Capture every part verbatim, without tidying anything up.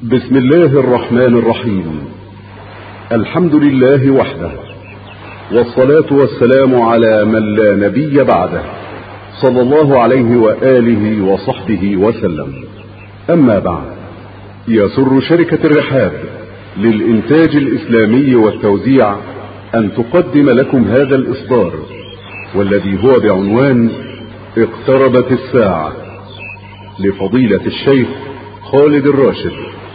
بسم الله الرحمن الرحيم. الحمد لله وحده، والصلاة والسلام على من لا نبي بعده، صلى الله عليه وآله وصحبه وسلم. أما بعد، يسر شركة الرحاب للإنتاج الإسلامي والتوزيع أن تقدم لكم هذا الإصدار، والذي هو بعنوان اقتربت الساعة، لفضيلة الشيخ خالد الراشد.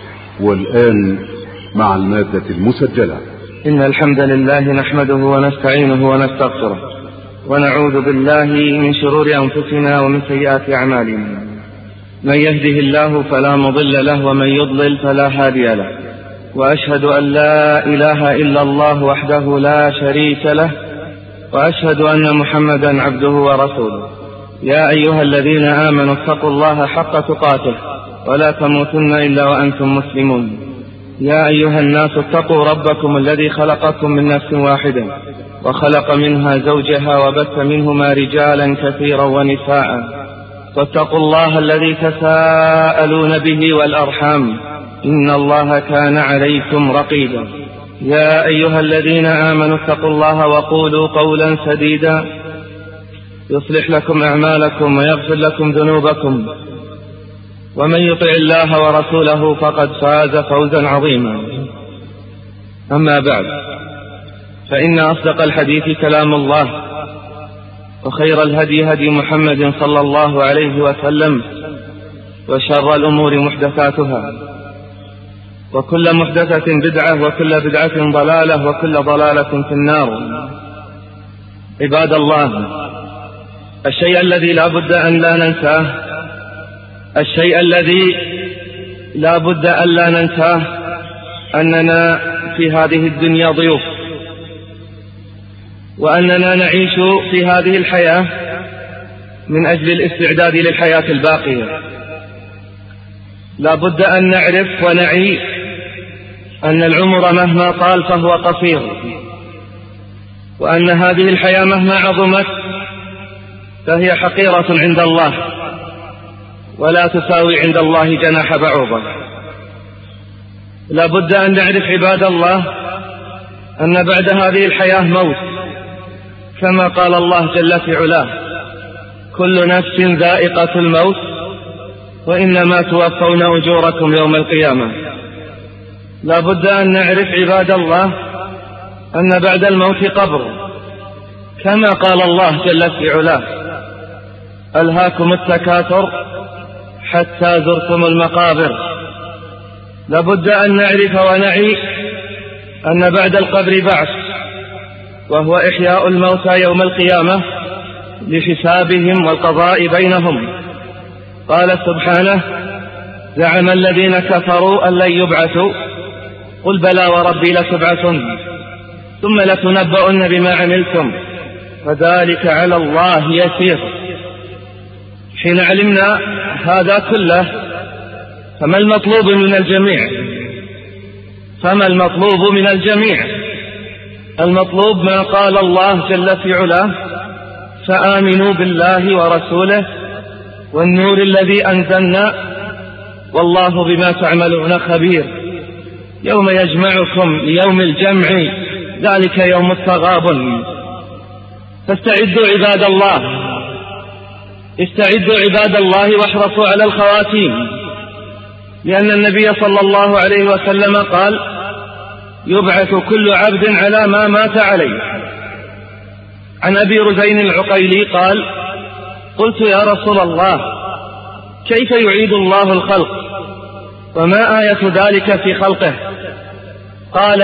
والآن مع المادة المسجلة. إن الحمد لله نحمده ونستعينه ونستغفره، ونعوذ بالله من شرور أنفسنا ومن سيئات أعمالنا. من يهده الله فلا مضل له، ومن يضلل فلا هادي له. وأشهد أن لا إله إلا الله وحده لا شريك له، وأشهد أن محمدا عبده ورسوله. يا أيها الذين آمنوا اتقوا الله حق تقاته ولا تموتن إلا وأنتم مسلمون. يا أيها الناس اتقوا ربكم الذي خلقكم من نفس واحدة، وخلق منها زوجها، وبث منهما رجالا كثيرا ونساء. واتقوا الله الذي تساءلون به والأرحام، إن الله كان عليكم رقيبا. يا أيها الذين آمنوا اتقوا الله وقولوا قولا سديدا يصلح لكم أعمالكم ويغفر لكم ذنوبكم، ومن يطع الله ورسوله فقد فاز فوزا عظيما. أما بعد، فإن أصدق الحديث كلام الله، وخير الهدي هدي محمد صلى الله عليه وسلم، وشر الأمور محدثاتها، وكل محدثة بدعة، وكل بدعة ضلالة، وكل ضلالة في النار. عباد الله، الشيء الذي لا بد أن لا ننساه الشيء الذي لا بد أن لا ننساه أننا في هذه الدنيا ضيوف، وأننا نعيش في هذه الحياة من أجل الاستعداد للحياة الباقية. لا بد أن نعرف ونعي أن العمر مهما طال فهو قصير، وأن هذه الحياة مهما عظمت فهي حقيرة عند الله، ولا تساوي عند الله جناح بعوضة. لا بد أن نعرف عباد الله أن بعد هذه الحياة موت، كما قال الله جل في علاه: كل نفس ذائقة الموت وإنما توفون أجوركم يوم القيامة. لا بد أن نعرف عباد الله أن بعد الموت قبر، كما قال الله جل في علاه: ألهاكم التكاثر حتى زرتم المقابر. لابد أن نعرف ونعي أن بعد القبر بعث، وهو إحياء الموتى يوم القيامة لحسابهم والقضاء بينهم. قال سبحانه: زعم الذين كفروا أن لن يبعثوا، قل بلى وربي لتبعثن ثم لتنبؤن بما عملتم وذلك على الله يسير. حين علمنا هذا كله، فما المطلوب من الجميع؟ فما المطلوب من الجميع؟ المطلوب ما قال الله جل في علاه: فآمنوا بالله ورسوله والنور الذي أنزلنا والله بما تعملون خبير. يوم يجمعكم ليوم الجمع ذلك يوم التغابن. فاستعدوا عباد الله، استعدوا عباد الله واحرصوا على الخواتيم، لأن النبي صلى الله عليه وسلم قال: يبعث كل عبد على ما مات عليه. عن أبي رزين العقيلي قال: قلت يا رسول الله، كيف يعيد الله الخلق وما آية ذلك في خلقه؟ قال: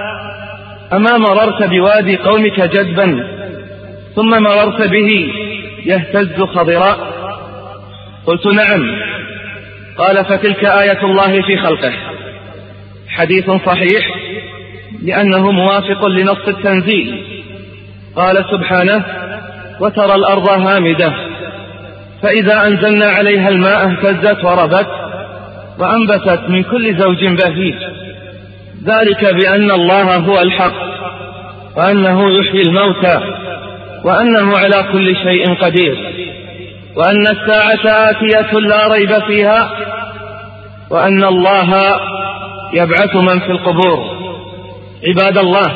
أما مررت بوادي قومك جدبا ثم مررت به يهتز خضراء؟ قلت نعم. قال: فتلك آية الله في خلقه. حديث صحيح لأنه موافق لنص التنزيل. قال سبحانه: وترى الأرض هامدة فإذا أنزلنا عليها الماء اهتزت وربت وأنبتت من كل زوج بهيج. ذلك بأن الله هو الحق، وأنه يحيي الموتى، وأنه على كل شيء قدير، وأن الساعة آتية لا ريب فيها. وأن الله يبعث من في القبور. عباد الله،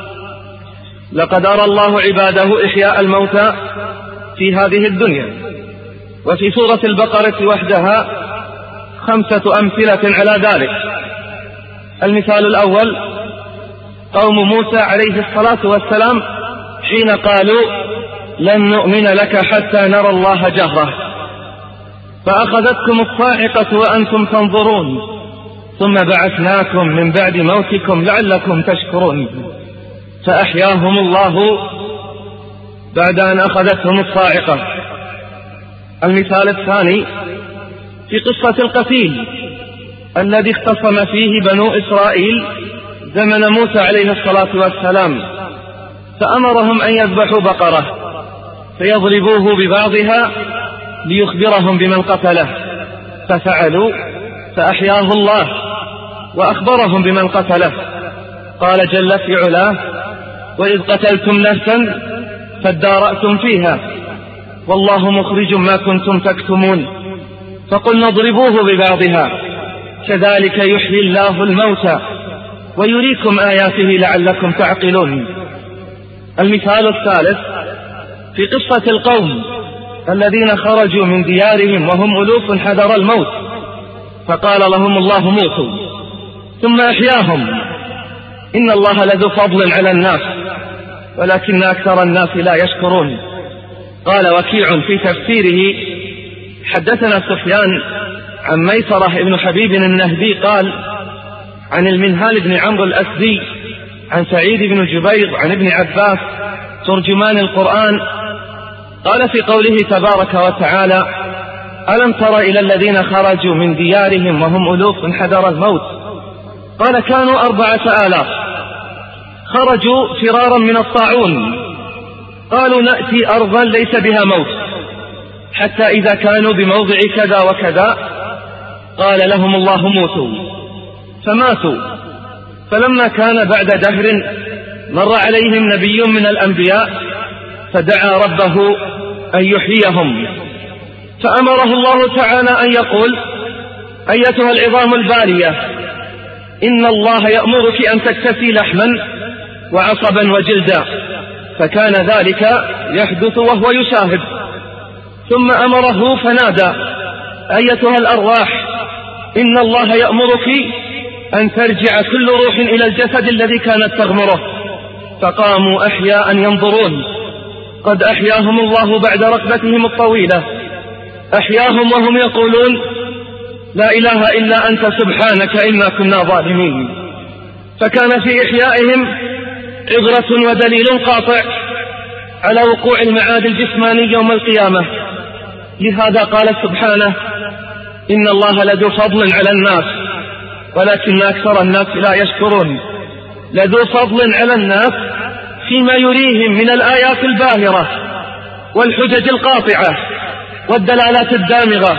لقد أرى الله عباده إحياء الموتى في هذه الدنيا، وفي سورة البقرة وحدها خمسة أمثلة على ذلك. المثال الأول قوم موسى عليه الصلاة والسلام حين قالوا لن نؤمن لك حتى نرى الله جهرة، فأخذتكم الصاعقة وأنتم تنظرون، ثم بعثناكم من بعد موتكم لعلكم تشكرون، فأحياهم الله بعد أن أخذتهم الصاعقة. المثال الثاني في قصة القتيل الذي اختصم فيه بنو إسرائيل زمن موسى عليه الصلاة والسلام، فأمرهم أن يذبحوا بقرة فيضربوه ببعضها ليخبرهم بمن قتله، ففعلوا فأحياه الله وأخبرهم بمن قتله. قال جل في علاه وإذ قتلتم نفسا فادارأتم فيها والله مخرج ما كنتم تكتمون، فقلنا اضربوه ببعضها كذلك يحيي الله الموتى ويريكم آياته لعلكم تعقلون. المثال الثالث في قصة القوم الذين خرجوا من ديارهم وهم ألوف حذر الموت، فقال لهم الله موتوا ثم أحياهم. إن الله لذو فضل على الناس ولكن أكثر الناس لا يشكرون. قال وكيع في تفسيره حدثنا سفيان عن ميسرة ابن حبيب النهدي قال عن المنهال بن عمرو الأسدي عن سعيد بن جبير عن ابن عباس ترجمان القرآن قال في قوله تبارك وتعالى ألم تر إلى الذين خرجوا من ديارهم وهم ألوف حذر الموت، قال كانوا أربعة آلاف خرجوا فرارا من الطاعون، قالوا نأتي أرضا ليس بها موت، حتى إذا كانوا بموضع كذا وكذا قال لهم الله موتوا، فماتوا. فلما كان بعد دهر مر عليهم نبي من الأنبياء فدعا ربه أن يحييهم، فأمره الله تعالى أن يقول أيتها العظام البالية إن الله يأمرك أن تكتسي لحما وعصبا وجلدا، فكان ذلك يحدث وهو يشاهد. ثم أمره فنادى أيتها الأرواح إن الله يأمرك أن ترجع كل روح إلى الجسد الذي كانت تغمره، فقاموا أحياء ينظرون، قد أحياهم الله بعد رقبتهم الطويلة، أحياهم وهم يقولون لا إله إلا أنت سبحانك إنا كنا ظالمين. فكان في إحيائهم عبرة ودليل قاطع على وقوع المعاد الجسماني يوم القيامة. لهذا قال سبحانه إن الله لذو فضل على الناس ولكن أكثر الناس لا يشكرون. لذو فضل على الناس فيما يريهم من الآيات الباهرة والحجج القاطعة والدلالات الدامغة،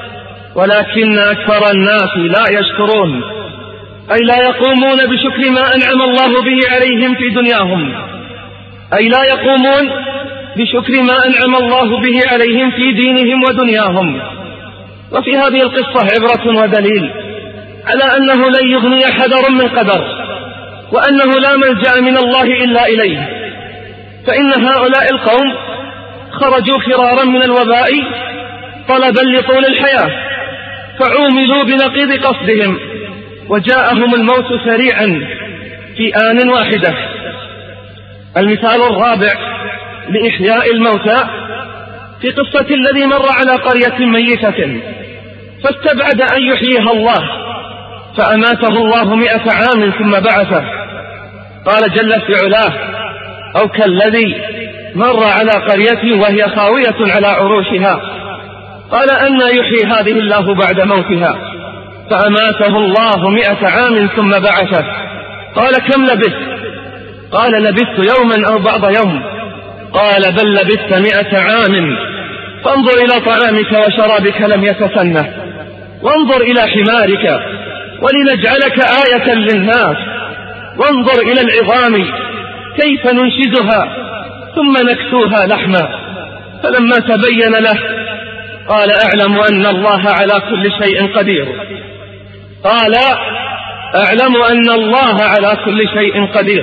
ولكن أكثر الناس لا يشكرون، أي لا يقومون بشكر ما أنعم الله به عليهم في دنياهم، أي لا يقومون بشكر ما أنعم الله به عليهم في دينهم ودنياهم. وفي هذه القصة عبرة ودليل على أنه لن يغني حذر من قدر، وأنه لا ملجأ من الله إلا إليه. فإن هؤلاء القوم خرجوا فرارا من الوباء طلبا لطول الحياة، فعوملوا بنقيض قصدهم وجاءهم الموت سريعا في آن واحدة. المثال الرابع لإحياء الموتى في قصة الذي مر على قرية ميتة فاستبعد أن يحييها الله فأماته الله مئة عام ثم بعثه. قال جل في علاه أو كالذي مر على قرية وهي خاوية على عروشها قال أنى يحيي هذه الله بعد موتها فأماته الله مئة عام ثم بعثه. قال كم لبثت؟ قال لبثت يوما أو بعض يوم. قال بل لبثت مئة عام فانظر إلى طعامك وشرابك لم يتسنه، وانظر إلى حمارك ولنجعلك آية للناس، وانظر إلى العظام كيف ننشزها ثم نكسوها لحما. فلما تبين له قال أعلم أن الله على كل شيء قدير. قال: أعلم أن الله على كل شيء قدير.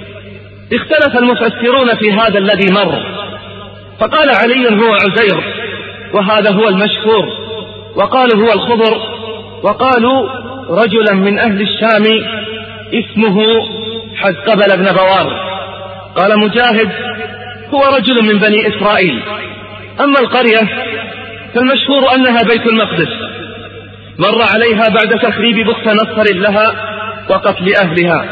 اختلف المفسرون في هذا الذي مر، فقال علي هو عزير، وهذا هو المشهور، وقالوا هو الخضر، وقالوا رجلا من أهل الشام اسمه حزقبل بن بوار. قال مجاهد: هو رجل من بني إسرائيل. أما القرية فالمشهور أنها بيت المقدس، مر عليها بعد تخريب بخت نصر لها وقتل أهلها.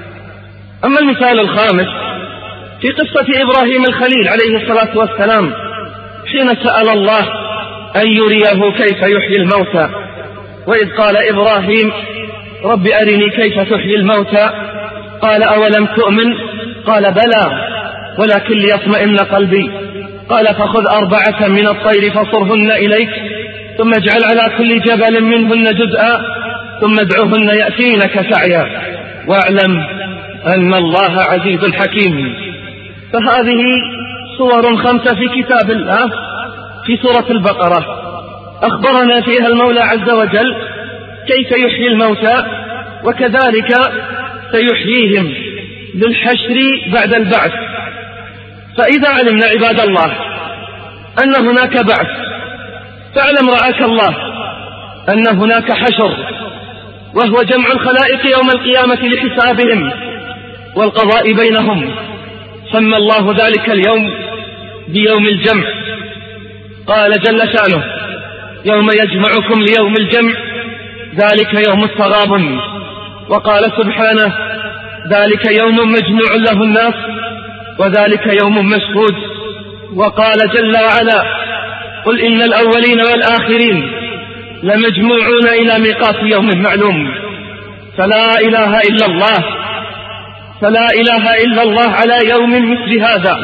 أما المثال الخامس في قصة إبراهيم الخليل عليه الصلاة والسلام حين سأل الله أن يريه كيف يحيي الموتى، وإذ قال إبراهيم: رب أرني كيف تحيي الموتى، قال: أولم تؤمن؟ قال: بلى ولكن ليطمئن قلبي. قال: فخذ أربعة من الطير فصرهن إليك، ثم اجعل على كل جبل منهن جزءا، ثم ادعهن يأتينك سعيا، واعلم أن الله عزيز حكيم. فهذه صور خمسة في كتاب الله في سورة البقرة أخبرنا فيها المولى عز وجل كيف يحيي الموتى، وكذلك سيحييهم للحشر بعد البعث. فإذا علمنا عباد الله أن هناك بعث، فاعلم رعاك الله أن هناك حشر، وهو جمع الخلائق يوم القيامة لحسابهم والقضاء بينهم. سمى الله ذلك اليوم بيوم الجمع، قال جل شانه: يوم يجمعكم ليوم الجمع ذلك يوم التغابن. وقال سبحانه: ذلك يوم مجموع له الناس وذلك يوم مشهود. وقال جل وعلا: قل إن الأولين والآخرين لمجموعون إلى ميقات يوم معلوم. فلا إله إلا الله فلا إله إلا الله على يوم مثل هذا.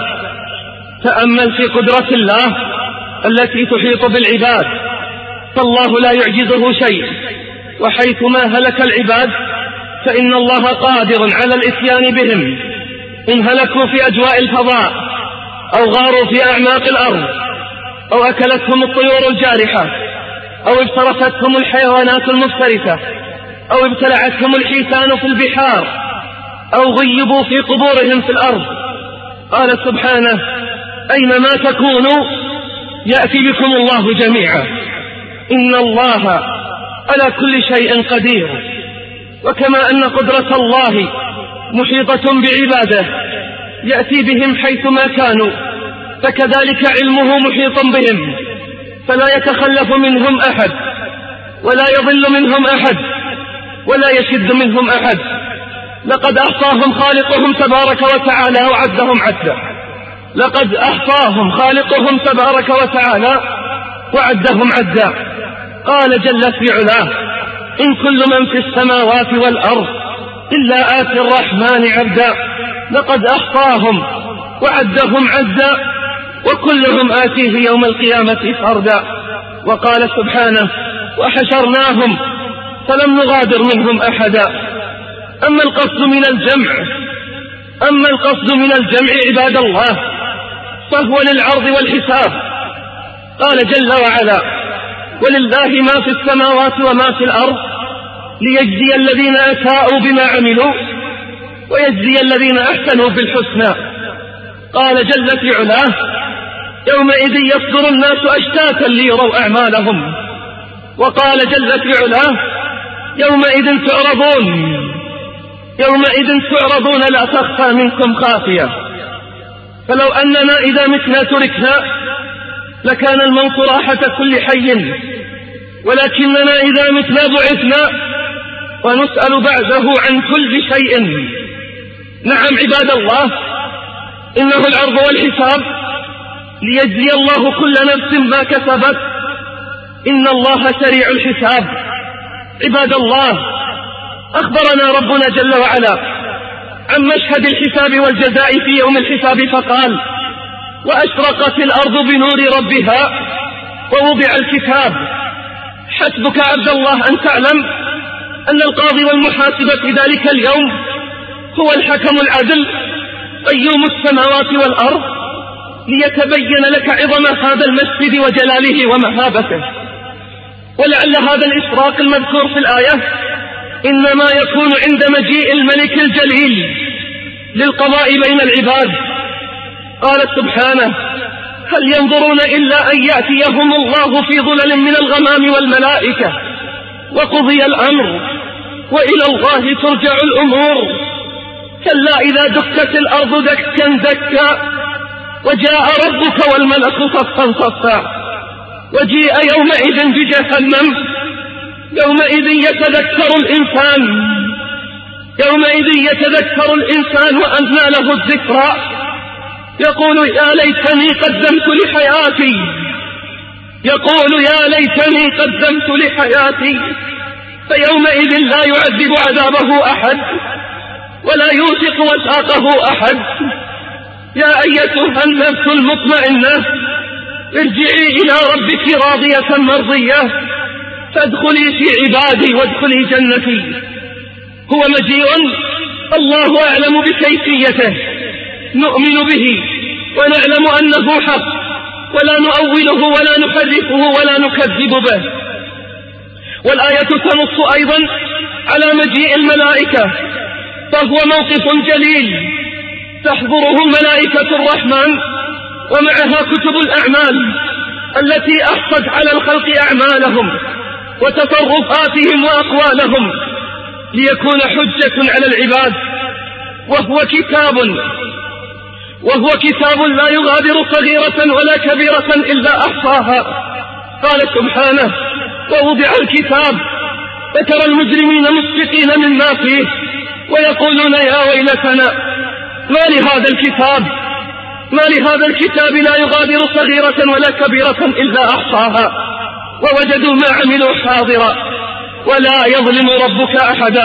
تأمل في قدرة الله التي تحيط بالعباد، فالله لا يعجزه شيء، وحيثما هلك العباد فإن الله قادر على الإتيان بهم، إن هلكوا في أجواء الفضاء أو غاروا في أعماق الأرض أو أكلتهم الطيور الجارحة أو افترستهم الحيوانات المفترسة أو ابتلعتهم الحيتان في البحار أو غيبوا في قبورهم في الأرض. قال سبحانه: أينما تكونوا يأتي بكم الله جميعا، إن الله على كل شيء قدير. وكما أن قدرة الله محيطة بعباده يأتي بهم حيثما كانوا، فكذلك علمه محيط بهم، فلا يتخلف منهم أحد ولا يضل منهم أحد ولا يشد منهم أحد. لقد أحصاهم خالقهم تبارك وتعالى وعدهم عدا لقد أحصاهم خالقهم تبارك وتعالى وعدهم عدا. قال جل في علاه: إن كل من في السماوات والأرض إلا آتي الرحمن عبدا. لقد أحصاهم وعدهم عدا وكلهم آتيه يوم القيامة فردا. وقال سبحانه: وحشرناهم فلم نغادر منهم أحدا. أما القصد من الجمع أما القصد من الجمع عباد الله فهو للعرض والحساب. قال جل وعلا: ولله ما في السماوات وما في الأرض ليجزي الذين أساءوا بما عملوا ويجزي الذين أحسنوا بالحسنى. قال جل في علاه: يومئذ يصدر الناس أشتاتا ليروا أعمالهم. وقال جل في علاه: يومئذ تعرضون يومئذ تعرضون لا تخفى منكم خافية. فلو أننا إذا متنا تركنا لكان الموت راحة كل حي، ولكننا إذا متنا بعثنا ونسأل بعده عن كل شيء. نعم عباد الله، إنه العرض والحساب ليجزي الله كل نفس ما كسبت. إن الله سريع الحساب. عباد الله، أخبرنا ربنا جل وعلا عن مشهد الحساب والجزاء في يوم الحساب فقال: وأشرقت الأرض بنور ربها ووضع الكتاب. حسبك عبد الله أن تعلم أن القاضي والمحاسب في ذلك اليوم هو الحكم العدل قيوم السماوات والأرض، ليتبين لك عظم هذا المسجد وجلاله ومهابته. ولعل هذا الإشراق المذكور في الآية إنما يكون عند مجيء الملك الجليل للقضاء بين العباد. قال سبحانه: هل ينظرون إلا أن يأتيهم الله في ظلل من الغمام والملائكة وقضي الأمر وإلى الله ترجع الأمور. كلا إذا دكت الأرض دكا دكا وجاء ربك والملك صفا صفا وجيء يومئذ بجهنم. يومئذ يتذكر الإنسان يومئذ يتذكر الإنسان وأنى له الذكرى يقول يا ليتني قدمت لحياتي يقول يا ليتني قدمت لحياتي فيومئذ لا يعذب عذابه أحد ولا يوثق وثاقه أحد. يا أيتها النفس المطمئنة ارجعي إلى ربك راضية مرضية فادخلي في عبادي وادخلي جنتي. هو مجيء الله أعلم بكيفيته، نؤمن به ونعلم أنه حق ولا نؤوله ولا نحرفه ولا نكذب به. والآية تنص أيضا على مجيء الملائكة، فهو موقف جليل تحضره ملائكة الرحمن ومعها كتب الأعمال التي أحصت على الخلق أعمالهم وتصرفاتهم وأقوالهم ليكون حجة على العباد. وهو كتاب وهو كتاب لا يغادر صغيرة ولا كبيرة إلا أحصاها. قال سبحانه: ووضع الكتاب فترى المجرمين مشفقين مما فيه ويقولون يا ويلتنا ما لهذا الكتاب ما لهذا الكتاب لا يغادر صغيرة ولا كبيرة إلا أحصاها ووجدوا ما عملوا حاضرا ولا يظلم ربك أحدا.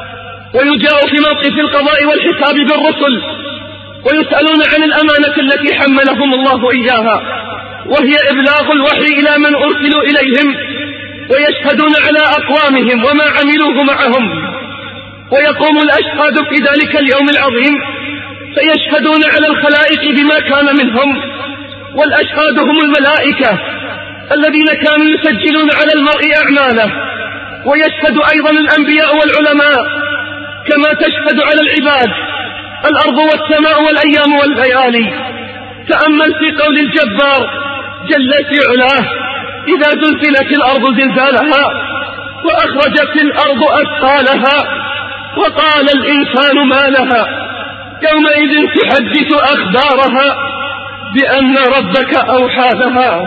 ويجاء في موقف القضاء والحساب بالرسل ويسألون عن الأمانة التي حملهم الله إياها، وهي إبلاغ الوحي إلى من أرسلوا إليهم، ويشهدون على أقوامهم وما عملوه معهم. ويقوم الأشهاد في ذلك اليوم العظيم فيشهدون على الخلائق بما كان منهم، والأشهاد هم الملائكة الذين كانوا يسجلون على المرء أعماله. ويشهد أيضا الأنبياء والعلماء كما تشهد على العباد الأرض والسماء والأيام والليالي. تأمل في قول الجبار جل في علاه: إذا زلزلت الأرض زلزالها وأخرجت الأرض أثقالها وقال الإنسان ما لها يومئذ تحدث أخبارها بأن ربك أوحى لها.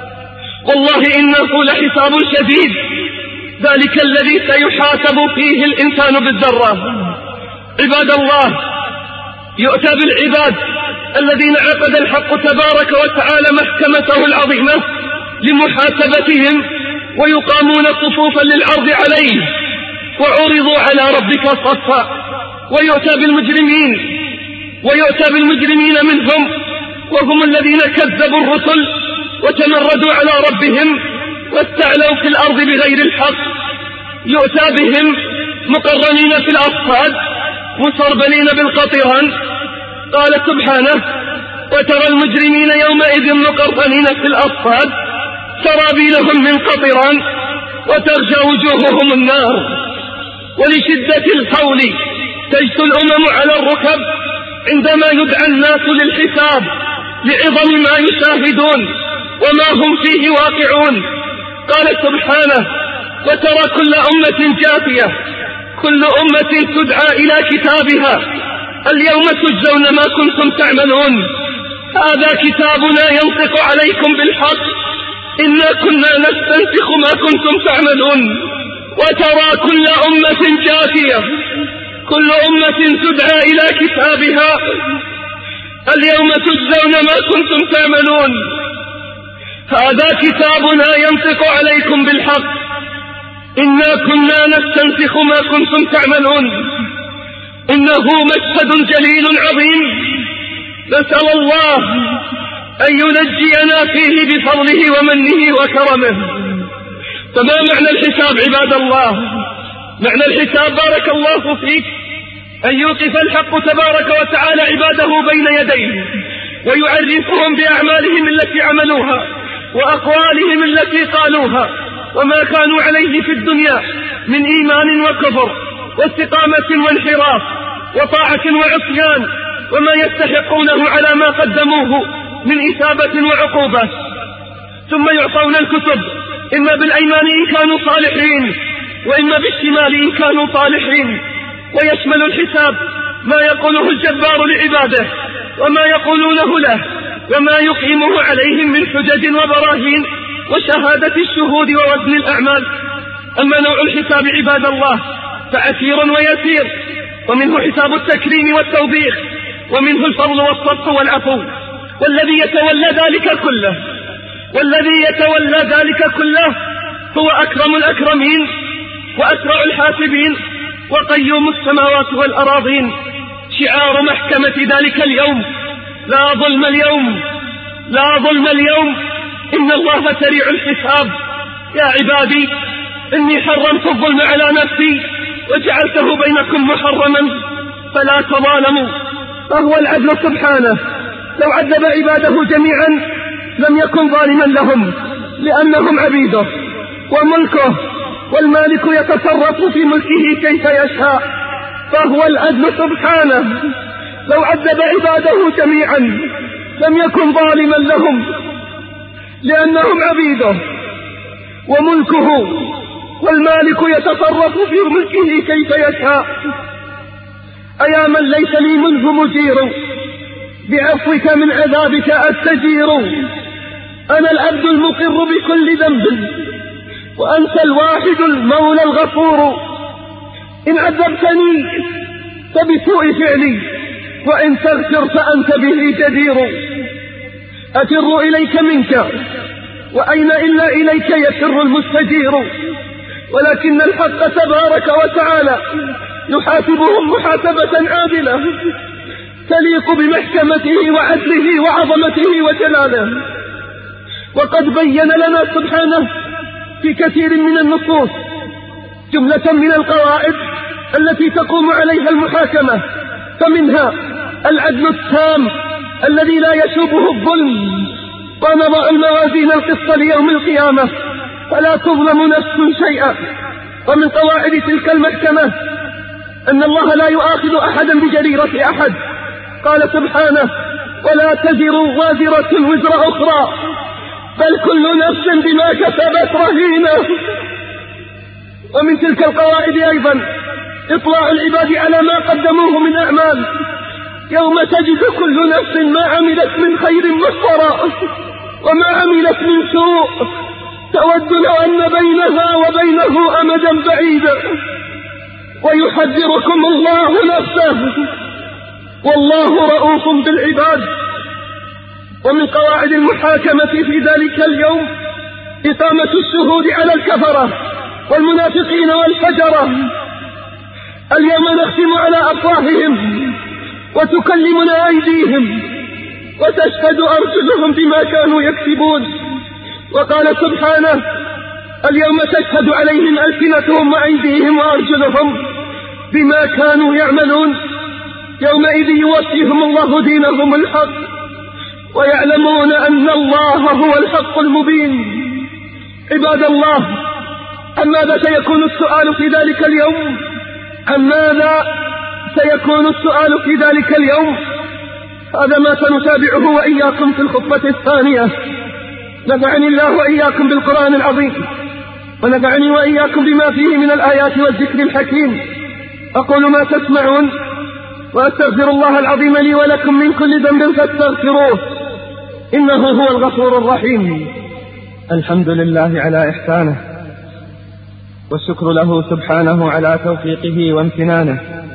والله إنه لحساب شديد، ذلك الذي سيحاسب فيه الإنسان بالذرة. عباد الله، يؤتى بالعباد الذين عقد الحق تبارك وتعالى محكمته العظيمة لمحاسبتهم ويقامون صفوفا للعرض عليه وعرضوا على ربك صفا. ويؤتى بالمجرمين ويؤتى بالمجرمين منهم وهم الذين كذبوا الرسل وتمردوا على ربهم واستعلوا في الأرض بغير الحق. يؤتى بهم مقرنين في الأصفاد مسربلين بالقطران. قال سبحانه: وترى المجرمين يومئذ مقرنين في الأصفاد سرابيلهم من قطران وتغشى وجوههم النار. ولشدة الهول تجثو الأمم على الركب عندما يدعى الناس للحساب لعظم ما يشاهدون وما هم فيه واقعون. قال سبحانه: وترى كل أمة جاثية كل أمة تدعى إلى كتابها اليوم تجزون ما كنتم تعملون. هذا كتابنا ينطق عليكم بالحق إنا كنا نستنسخ ما كنتم تعملون. وترى كل أمة جاثية كل أمة تدعى إلى كتابها اليوم تجزون ما كنتم تعملون. هذا كتابنا ينطق عليكم بالحق إنا كنا نستنسخ ما كنتم تعملون. إنه مشهد جليل عظيم، نسأل الله أن ينجينا فيه بفضله ومنه وكرمه. فما معنى الحساب عباد الله؟ معنى الحساب بارك الله فيك أن يوقف الحق تبارك وتعالى عباده بين يديه ويعرفهم بأعمالهم التي عملوها وأقوالهم التي قالوها وما كانوا عليه في الدنيا من إيمان وكفر واستقامة وانحراف وطاعة وعصيان، وما يستحقونه على ما قدموه من إثابة وعقوبة. ثم يعطون الكتب إما بالأيمان إن كانوا صالحين، وإما بالشمال إن كانوا طالحين، ويشمل الحساب ما يقوله الجبار لعباده وما يقولونه له وما يقيمه عليهم من حجج وبراهين وشهادة الشهود ووزن الأعمال. أما نوع الحساب عباد الله فعسير ويسير، ومنه حساب التكريم والتوبيخ، ومنه الفضل والصدق والعفو. والذي يتولى ذلك كله والذي يتولى ذلك كله هو أكرم الأكرمين وأسرع الحاسبين وقيوم السماوات والأراضين. شعار محكمة ذلك اليوم: لا ظلم اليوم، لا ظلم اليوم، إن الله سريع الحساب. يا عبادي إني حرمت الظلم على نفسي وجعلته بينكم محرما فلا تظالموا. فهو العدل سبحانه، لو عذب عباده جميعا لم يكن ظالما لهم لأنهم عبيده وملكه، والمالك يتصرف في ملكه كيف يشاء. فهو العدل سبحانه، لو عذب عباده جميعا لم يكن ظالما لهم لأنهم عبيده وملكه، والمالك يتصرف في ملكه كيف يشاء. أيا من ليس لي منه مجير، بعفوك من عذابك أستجير. أنا العبد المقر بكل ذنب، وأنت الواحد المولى الغفور. إن عذبتني فبسوء فعلي، وإن تغفر فأنت به جدير. أفر إليك منك، وأين إلا إليك يفر المستجير. ولكن الحق تبارك وتعالى يحاسبهم محاسبة عادلة تليق بمحكمته وعدله وعظمته وجلاله. وقد بين لنا سبحانه في كثير من النصوص جملة من القواعد التي تقوم عليها المحاكمة، فمنها العدل التام الذي لا يشوبه الظلم. ونضع الموازين القسط ليوم القيامة فلا تظلم نفس شيئا. ومن قواعد تلك المحكمة أن الله لا يؤاخذ أحدا بجريرة أحد. قال سبحانه: ولا تزر وازرة وزر أخرى، بل كل نفس بما كسبت رهينة. ومن تلك القواعد أيضا إطلاع العباد على ما قدموه من أعمال، يوم تجد كل نفس ما عملت من خير محضرا وما عملت من سوء، تود لو أن بينها وبينه أمدا بعيدا. ويحذركم الله نفسه والله رؤوف بالعباد. ومن قواعد المحاكمة في ذلك اليوم إقامة الشهود على الكفرة والمنافقين والفجرة. اليوم نختم على أفواههم وتكلمنا أيديهم وتشهد أرجلهم بما كانوا يكسبون. وقال سبحانه: اليوم تشهد عليهم ألسنتهم وأيديهم وأرجلهم بما كانوا يعملون. يومئذ يوفيهم الله دينهم الحق ويعلمون أن الله هو الحق المبين. عباد الله، عن ماذا سيكون السؤال في ذلك اليوم؟ عن ماذا سيكون السؤال في ذلك اليوم؟ هذا ما سنتابعه وإياكم في الخطبة الثانية. نفعني الله وإياكم بالقرآن العظيم، ونفعني وإياكم بما فيه من الآيات والذكر الحكيم. أقول ما تسمعون، وأستغفر الله العظيم لي ولكم من كل ذنب فاستغفروه إنه هو الغفور الرحيم. الحمد لله على إحسانه، والشكر له سبحانه على توفيقه وامتنانه،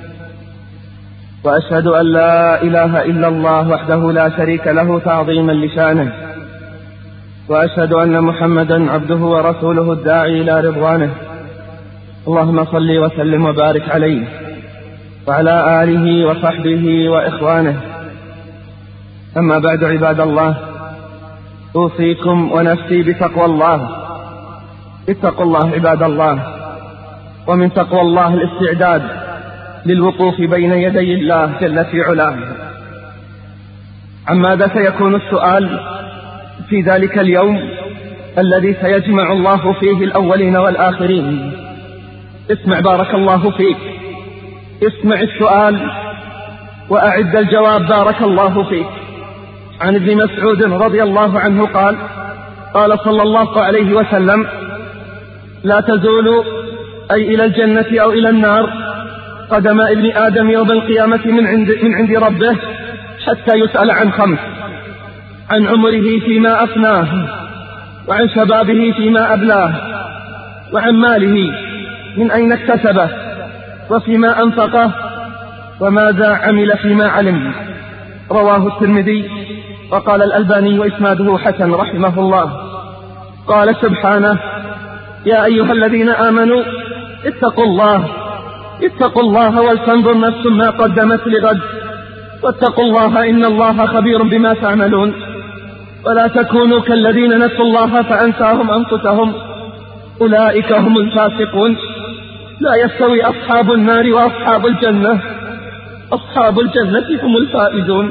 وأشهد أن لا إله إلا الله وحده لا شريك له تعظيما لشانه، وأشهد أن محمدا عبده ورسوله الداعي إلى رضوانه. اللهم صل وسلم وبارك عليه وعلى آله وصحبه وإخوانه. أما بعد، عباد الله، أوصيكم ونفسي بتقوى الله. اتقوا الله عباد الله، ومن تقوى الله الاستعداد للوقوف بين يدي الله جل في علاه. عن ماذا سيكون السؤال في ذلك اليوم؟ الذي سيجمع الله فيه الأولين والآخرين. اسمع بارك الله فيك، اسمع السؤال وأعد الجواب بارك الله فيك. عن ابن مسعود رضي الله عنه قال قال صلى الله عليه وسلم: لا تزول أي إلى الجنة أو إلى النار قدم ابن آدم يوم القيامة من عند, من عند ربه حتى يسأل عن خمس: عن عمره فيما أفناه، وعن شبابه فيما أبلاه، وعن ماله من أين اكتسبه، وفيما أنفقه، وماذا عمل فيما علم. رواه الترمذي وقال الألباني وإسناده حسن رحمه الله. قال سبحانه: يا أيها الذين آمنوا اتقوا الله اتقوا الله ولتنظر نفس ما قدمت لغد واتقوا الله إن الله خبير بما تعملون. ولا تكونوا كالذين نسوا الله فأنساهم أنفسهم أولئك هم الفاسقون. لا يستوي أصحاب النار وأصحاب الجنة، أصحاب الجنة هم الفائزون.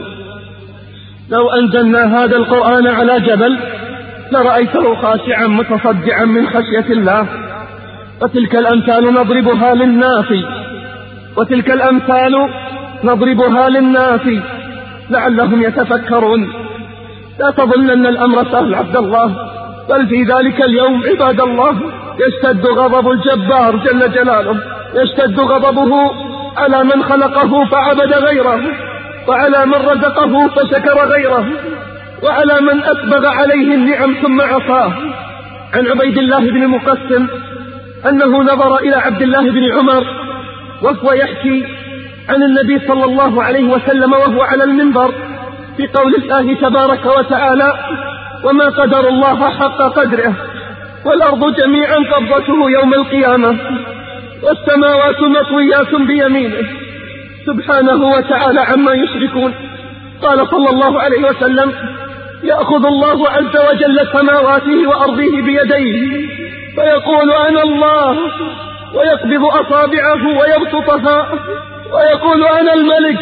لو أنزلنا هذا القرآن على جبل لرأيته خاشعا متصدعا من خشية الله. وتلك الأمثال نضربها للناس وتلك الأمثال نضربها للناس لعلهم يتفكرون. لا تظنن الأمر سهل عبد الله، بل في ذلك اليوم عباد الله يشتد غضب الجبار جل جلاله، يشتد غضبه على من خلقه فعبد غيره، وعلى من رزقه فشكر غيره، وعلى من أسبغ عليه النعم ثم عصاه. عن عبيد الله بن مقسم أنه نظر إلى عبد الله بن عمر وهو يحكي عن النبي صلى الله عليه وسلم وهو على المنبر في قول الله تبارك وتعالى: وما قدر الله حق قدره والأرض جميعا قبضته يوم القيامة والسماوات مطويات بيمينه سبحانه وتعالى عما يشركون. قال صلى الله عليه وسلم: يأخذ الله عز وجل سماواته وأرضه بيديه فيقول: أنا الله، ويقبض أصابعه ويبسطها ويقول: أنا الملك.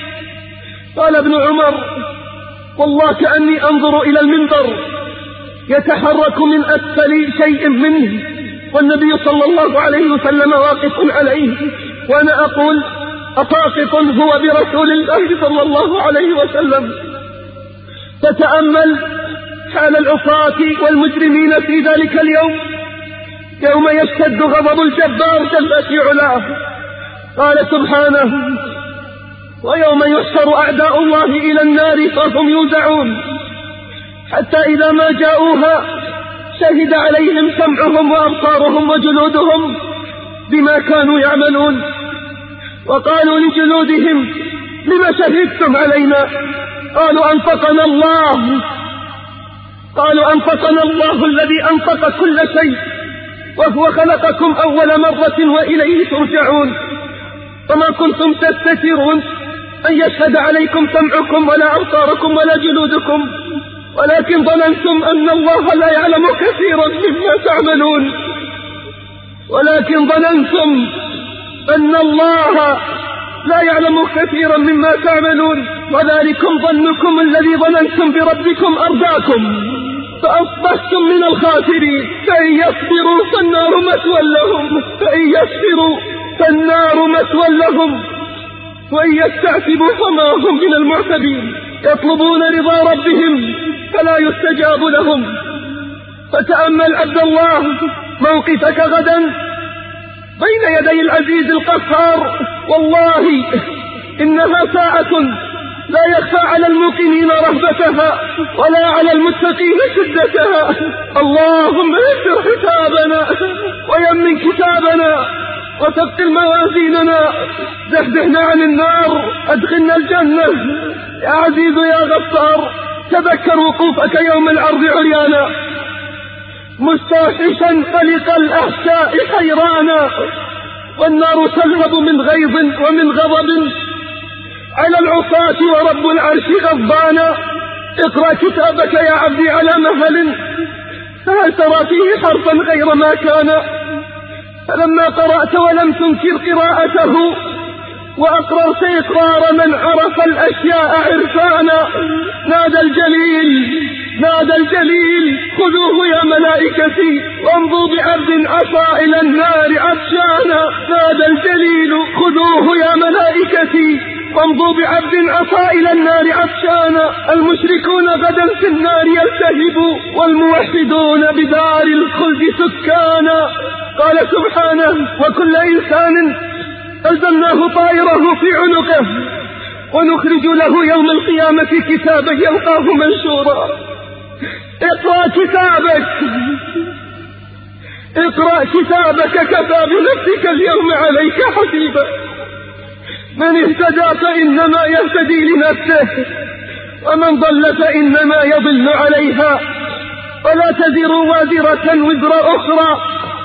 قال ابن عمر: والله كأني أنظر إلى المنبر يتحرك من أسفل شيء منه والنبي صلى الله عليه وسلم واقف عليه، وأنا أقول: أساقط هو برسول الله صلى الله عليه وسلم. فتأمل حال العصاة والمجرمين في ذلك اليوم، يوم يشتد غضب الجبار جل في علاه. قال سبحانه: ويوم يحشر أعداء الله إلى النار فهم يوزعون حتى إذا ما جاءوها شهد عليهم سمعهم وأبصارهم وجلودهم بما كانوا يعملون. وقالوا لجلودهم: لما شهدتم علينا؟ قالوا: أنطقنا الله قالوا أنطقنا الله الذي أنطق كل شيء وهو خلقكم أول مرة وإليه ترجعون. وما كنتم تستترون أن يشهد عليكم سمعكم ولا أبصاركم ولا جلودكم، ولكن ظننتم أن الله لا يعلم كثيرا مما تعملون ولكن ظننتم أن الله لا يعلم كثيرا مما تعملون وذلكم ظنكم الذي ظننتم بربكم أرداكم فأصبحتم من الخاسرين. فإن يصبروا فالنار مثوى لهم فإن يصبروا فالنار مثوى لهم وإن يستعتبوا فما هم من المعتبين. يطلبون رضا ربهم فلا يستجاب لهم. فتأمل عبد الله موقفك غدا بين يدي العزيز القهار، والله إنها ساعة لا يخفى على الموقنين رهبتها ولا على المتقين شدتها. اللهم يسر حسابنا ويمن كتابنا وثقل موازيننا، زحزحنا عن النار، أدخلنا الجنة. يا عزيز يا غفار، تذكر وقوفك يوم العرض عريانا مستوحشا قلق الأحشاء حيرانا، والنار تلهب من غيظ ومن غضب على العصاة ورب العرش غضبانا. اقرأ كتابك يا عبدي على مهل، فهل ترى فيه حرفا غير ما كان؟ فلما قرأت ولم تنكر قراءته وأقررت إقرار من عرف الأشياء عرفانا، نادى الجليل نادى الجليل خذوه يا ملائكتي وامضوا بعبد عصى إلى النار عطشانا. نادى الجليل خذوه يا ملائكتي وامضوا بعبد عصى إلى النار عطشانا. المشركون غدا في النار يلتهبوا والموحدون بدار الخلد سكانا. قال سبحانه وكل إنسان ألزمناه طائره في عنقه ونخرج له يوم القيامة كتابا يلقاه منشورا. اقرأ كتابك اقرأ كتابك كفى بنفسك اليوم عليك حسيبا. من اهتدى فإنما يهتدي لنفسه ومن ضل فإنما يضل عليها ولا تزر وازرة وزر أخرى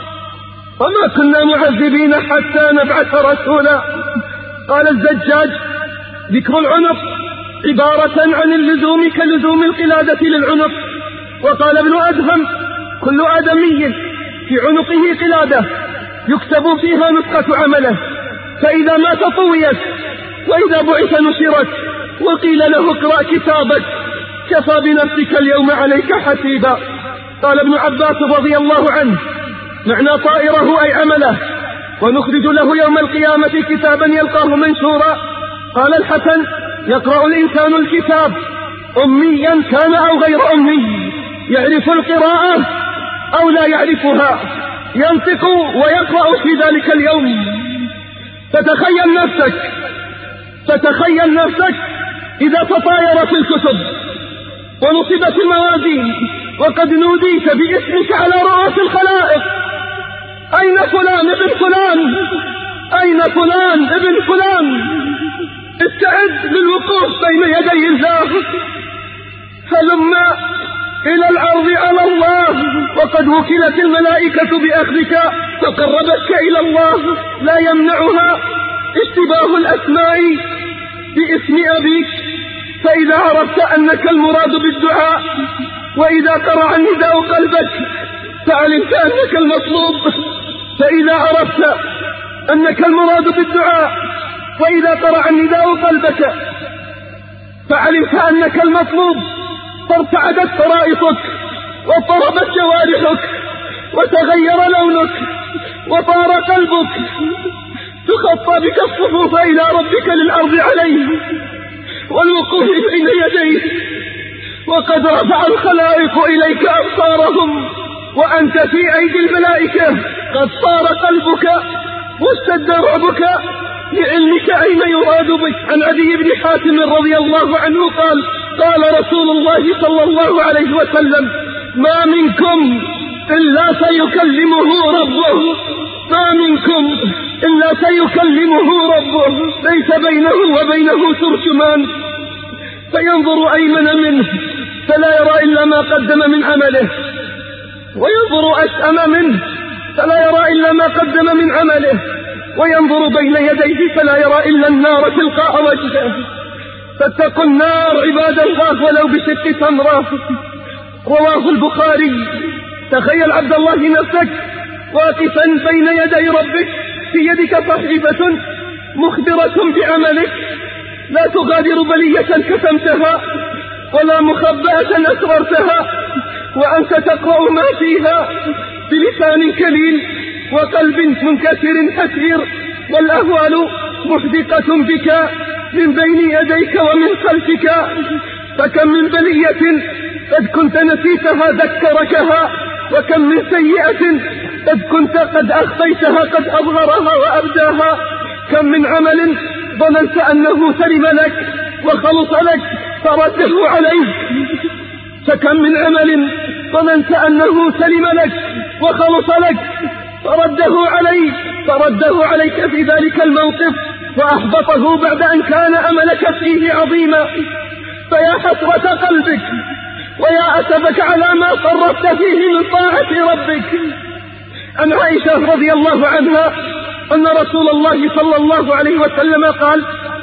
وما كنا معذبين حتى نبعث رسولا. قال الزجاج ذكر العنق عبارة عن اللزوم كلزوم القلادة للعنق. وقال ابن أدهم كل آدمي في عنقه قلادة يكتب فيها نسخة عمله، فإذا مات طويت وإذا بعث نشرت وقيل له اقرأ كتابك كفى بنفسك اليوم عليك حسيبا. قال ابن عباس رضي الله عنه معنى طائره أي عمله ونخرج له يوم القيامة كتابا يلقاه منشورا. قال الحسن يقرأ الإنسان الكتاب أميا كان أو غير أمي، يعرف القراءة أو لا يعرفها، ينطق ويقرأ في ذلك اليوم. فتخيل نفسك فتخيل نفسك إذا تطايرت الكتب ونصبت الموازين وقد نوديت باسمك على رؤوس الخلائق. أين فلان ابن فلان؟ أين فلان ابن فلان؟ استعد للوقوف بين يدي الله. هلما إلى العرض على الله وقد وكلت الملائكة بأخذك فقربتك إلى الله. لا يمنعها اشتباه الأسماء باسم أبيك، فإذا عرفت أنك المراد بالدعاء وإذا قرع النداء قلبك فعلمت أنك المطلوب. فإذا عرفت أنك المراد بالدعاء وإذا قرع النداء قلبك فعلمت أنك المطلوب فارتعدت فرائصك واضطربت جوارحك وتغير لونك وطار قلبك. تخطى بك الصفوف إلى ربك للأرض عليه والوقوف بين يديه وقد رفع الخلائق إليك أبصارهم وأنت في أيدي الملائكة. قد صار قلبك واشتد رعبك لعلمك أين يراد بك. عن عدي بن حاتم رضي الله عنه قال قال رسول الله صلى الله عليه وسلم ما منكم إلا سيكلمه ربه ما منكم إلا سيكلمه ربه ليس بينه وبينه ترجمان فينظر أيمن منه فلا يرى إلا ما قدم من عمله وينظر أشأم منه فلا يرى إلا ما قدم من عمله وينظر بين يديه فلا يرى إلا النار تلقاء وجهه. فاتقوا النار عباد الله ولو بشق تمرة. رواه البخاري. تخيل عبد الله نفسك واقفا بين يدي ربك في يدك صحيفة مخبرة بعملك لا تغادر بلية كتمتها ولا مخبأة أسررتها وأنت تقرأ ما فيها بلسان كليل وقلب منكسر حسير والأهوال محدقة بك من بين يديك ومن خلفك. فكم من بلية قد كنت نسيتها ذكركها وكم من سيئة قد كنت قد أخفيتها قد أظهرها وأبداها. كم من عمل ظننت أنه سلم لك وخلص لك فرده عليك فكم من عمل ظننت أنه سلم لك وخلص لك فرده عليك فرده عليك في ذلك الموقف وأحبطه بعد أن كان أملك فيه عظيما. فيا حسرة قلبك ويا أسفك على ما صرفت فيه من طاعة ربك. عن عائشة رضي الله عنها أن رسول الله صلى الله عليه وسلم قال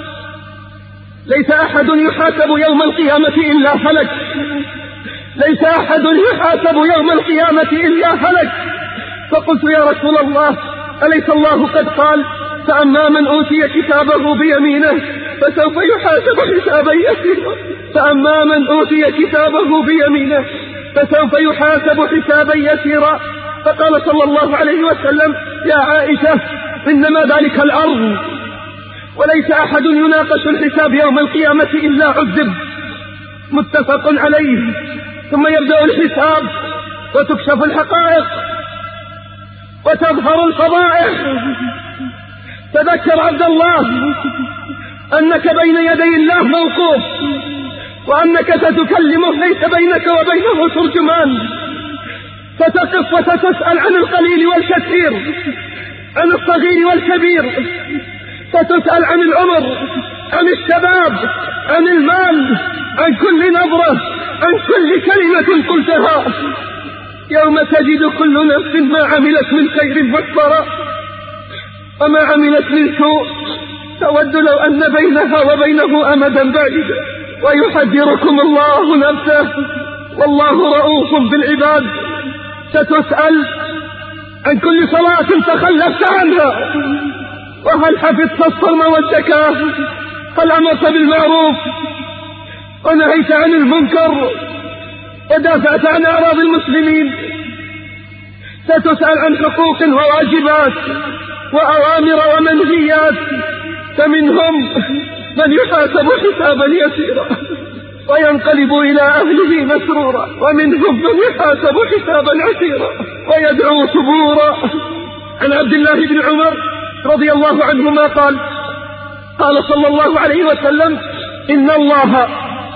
ليس أحد يحاسب يوم القيامة إلا هلك ليس أحد يحاسب يوم القيامة إلا هلك. فقلت يا رسول الله أليس الله قد قال فأما من أوتي كتابه بيمينه فسوف يحاسب حسابا يسيرا. فأما من أوتي كتابه بيمينه فسوف يحاسب حسابا يسيرا. فقال صلى الله عليه وسلم: يا عائشة إنما ذلك الأرض، وليس أحد يناقش الحساب يوم القيامة إلا عذب. متفق عليه. ثم يبدأ الحساب وتكشف الحقائق وتظهر الفضائح. تذكر عبد الله أنك بين يدي الله موقوف، وأنك ستكلمه ليس بينك وبينه ترجمان. ستقف وستسأل عن القليل والكثير، عن الصغير والكبير، ستسأل عن العمر، عن الشباب، عن المال، عن كل نظرة، عن كل كلمة قلتها. يوم تجد كل نفس ما عملت من خير محضرا وما عملت من سوء تود لو أن بينها وبينه أمدا بعيدا. ويحذركم الله نفسه والله رؤوف بالعباد. ستسأل عن كل صلاة تخلفت عنها، وهل حفظت الصوم والزكاة، هل أمرت بالمعروف ونهيت عن المنكر ودافعت عن أعراض المسلمين. ستسأل عن حقوق وواجبات وأوامر ومنهيات، فمنهم من يحاسب حسابا يسيرا وينقلب إلى أهله مسرورا، ومنهم من يحاسب حسابا عسيرا ويدعو ثبورا. عن عبد الله بن عمر رضي الله عنهما قال: قال صلى الله عليه وسلم: إن الله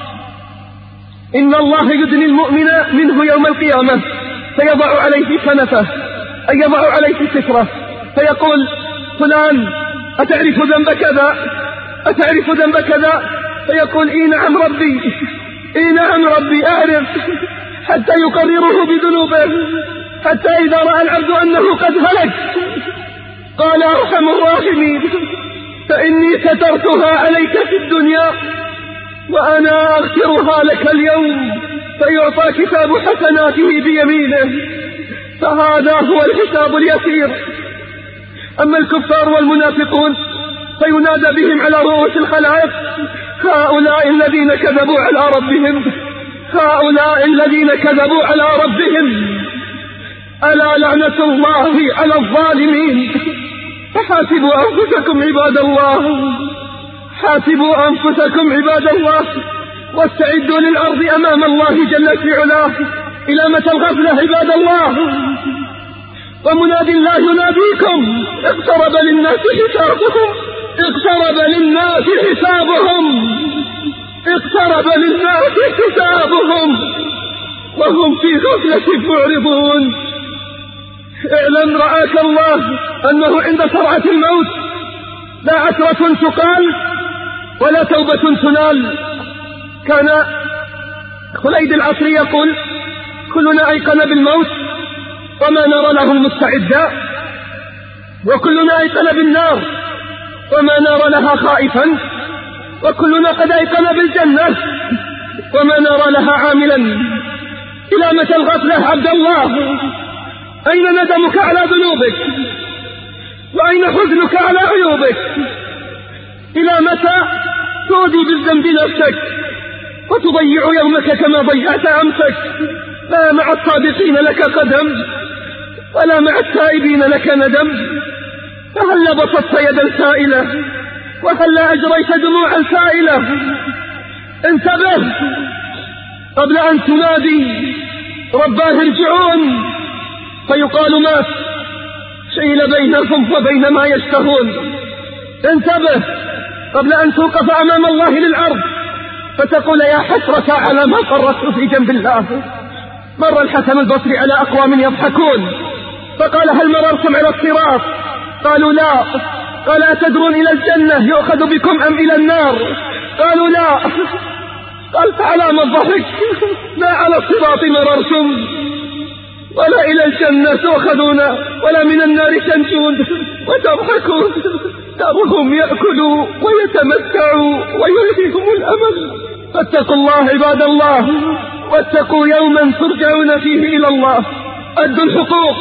إن الله يدني المؤمن منه يوم القيامة فيضع عليه كنفه، أي يضع عليه ستره، فيقول: فلان أتعرف ذنب كذا؟ أتعرف ذنب كذا؟ فيقول: إي نعم ربي، إي نعم ربي أعرف، حتى يقرره بذنوبه، حتى إذا رأى العبد أنه قد هلك قال: أرحم الراحمين، فإني سترتها عليك في الدنيا وأنا أغفرها لك اليوم. فيعطى كتاب حسناته بيمينه. فهذا هو الحساب اليسير. أما الكفار والمنافقون فينادى بهم على رؤوس الخلائق: هؤلاء الذين كذبوا على ربهم، هؤلاء الذين كذبوا على ربهم، ألا لعنة الله على الظالمين. فحاسبوا أنفسكم عباد الله، حاسبوا أنفسكم عباد الله، واستعدوا للأرض أمام الله جل في علاه. إلى متى الغفلة عباد الله؟ ومنادي الله يناديكم: اقترب للناس حسابهم، اقترب للناس حسابهم، اقترب للناس حسابهم وهم في غفلة معرضون. اعلم رعاك الله أنه عند سرعة الموت لا عثرة تقال ولا توبة تنال. كان خليد العصري يقول: كلنا أيقن بالموت وما نرى له مستعدا، وكلنا أيقن بالنار وما نرى لها خائفا، وكلنا قد أيقن بالجنة وما نرى لها عاملا. إلى متى الغفلة عبد الله؟ أين ندمك على ذنوبك؟ وأين حزنك على عيوبك؟ إلى متى تؤذي بالذنب نفسك وتضيع يومك كما ضيعت أمسك؟ لا مع الصادقين لك قدم ولا مع التائبين لك ندم. فهل بسطت يدا سائلة وهل أجريت دموعا سائلة؟ انتبه قبل أن تنادي رباه ارجعون فيقال مات، شيل بينهم وبين ما يشتهون. انتبه قبل أن توقف أمام الله للعرض فتقول: يا حسرة على ما فرطت في جنب الله. مر الحسن البصري على أقوام يضحكون فقال: هل مررتم على الصراط؟ قالوا: لا. قال: أتدرون إلى الجنة يؤخذ بكم أم إلى النار؟ قالوا: لا. قال: فعلى ما الضحك؟ لا على الصراط مررتم ولا إلى الجنة تؤخذون ولا من النار تنجون وتضحكون. ترهم يأكلوا ويتمتعوا ويلهيهم الأمل. فاتقوا الله عباد الله، واتقوا يوما ترجعون فيه إلى الله. أدوا الحقوق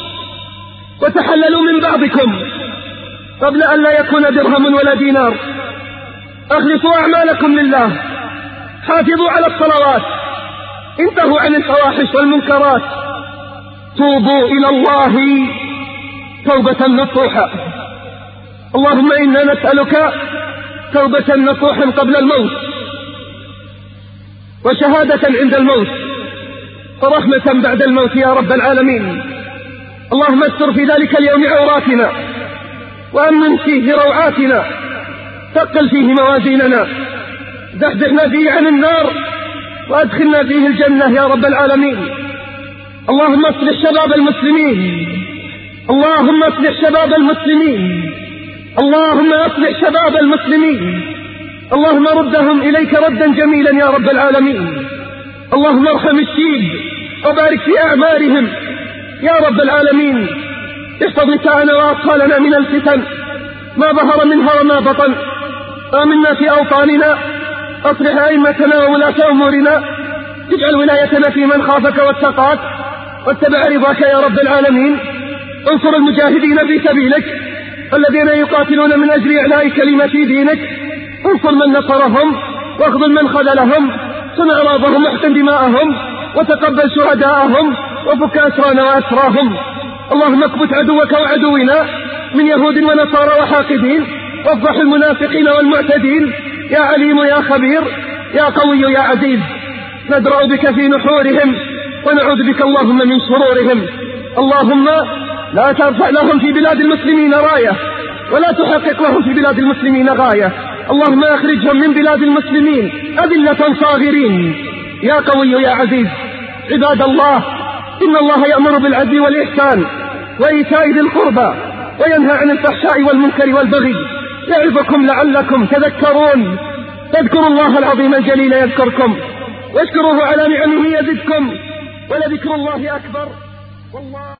وتحللوا من بعضكم قبل أن لا يكون درهم ولا دينار. أخلصوا أعمالكم لله، حافظوا على الصلوات، انتهوا عن الفواحش والمنكرات، توبوا إلى الله توبة نصوحا. اللهم إنا نسألك توبة نصوحا قبل الموت، وشهادة عند الموت، ورحمة بعد الموت يا رب العالمين. اللهم استر في ذلك اليوم عوراتنا، وأمن فيه روعاتنا، ثقل فيه موازيننا، زحزحنا فيه عن النار، وأدخلنا فيه الجنة يا رب العالمين. اللهم اصلح شباب المسلمين، اللهم اصلح شباب المسلمين، اللهم اصلح شباب المسلمين، اللهم ردهم إليك ردا جميلا يا رب العالمين. اللهم ارحم الشيب وبارك في أعمارهم يا رب العالمين. احفظ نساءنا وأطفالنا من الفتن ما ظهر منها وما بطن. آمنا في أوطاننا، أصلح أئمتنا وولاة أمورنا، اجعل ولايتنا في من خافك واتقاك واتبع رضاك يا رب العالمين. انصر المجاهدين في سبيلك الذين يقاتلون من أجل إعلاء كلمة دينك، انصر من نصرهم واخذل من خذلهم، صن أراضهم واحقن دماءهم، وتقبل شهداءهم، وفك أسرانا وأسراهم. اللهم اكبت عدوك وعدونا من يهود ونصارى وحاقدين، وافضح المنافقين والمعتدين يا عليم يا خبير يا قوي يا عزيز. ندرأ بك في نحورهم ونعوذ بك اللهم من شرورهم. اللهم لا ترفع لهم في بلاد المسلمين راية، ولا تحقق لهم في بلاد المسلمين غاية. اللهم اخرجهم من بلاد المسلمين أذلة صاغرين يا قوي يا عزيز. عباد الله، إن الله يأمر بالعدل والإحسان وإيتاء ذي القربى وينهى عن الفحشاء والمنكر والبغي، يعظكم لعلكم تذكرون. فاذكروا الله العظيم الجليل يذكركم، واشكروه على نعمه يزدكم، ولذكر الله أكبر والله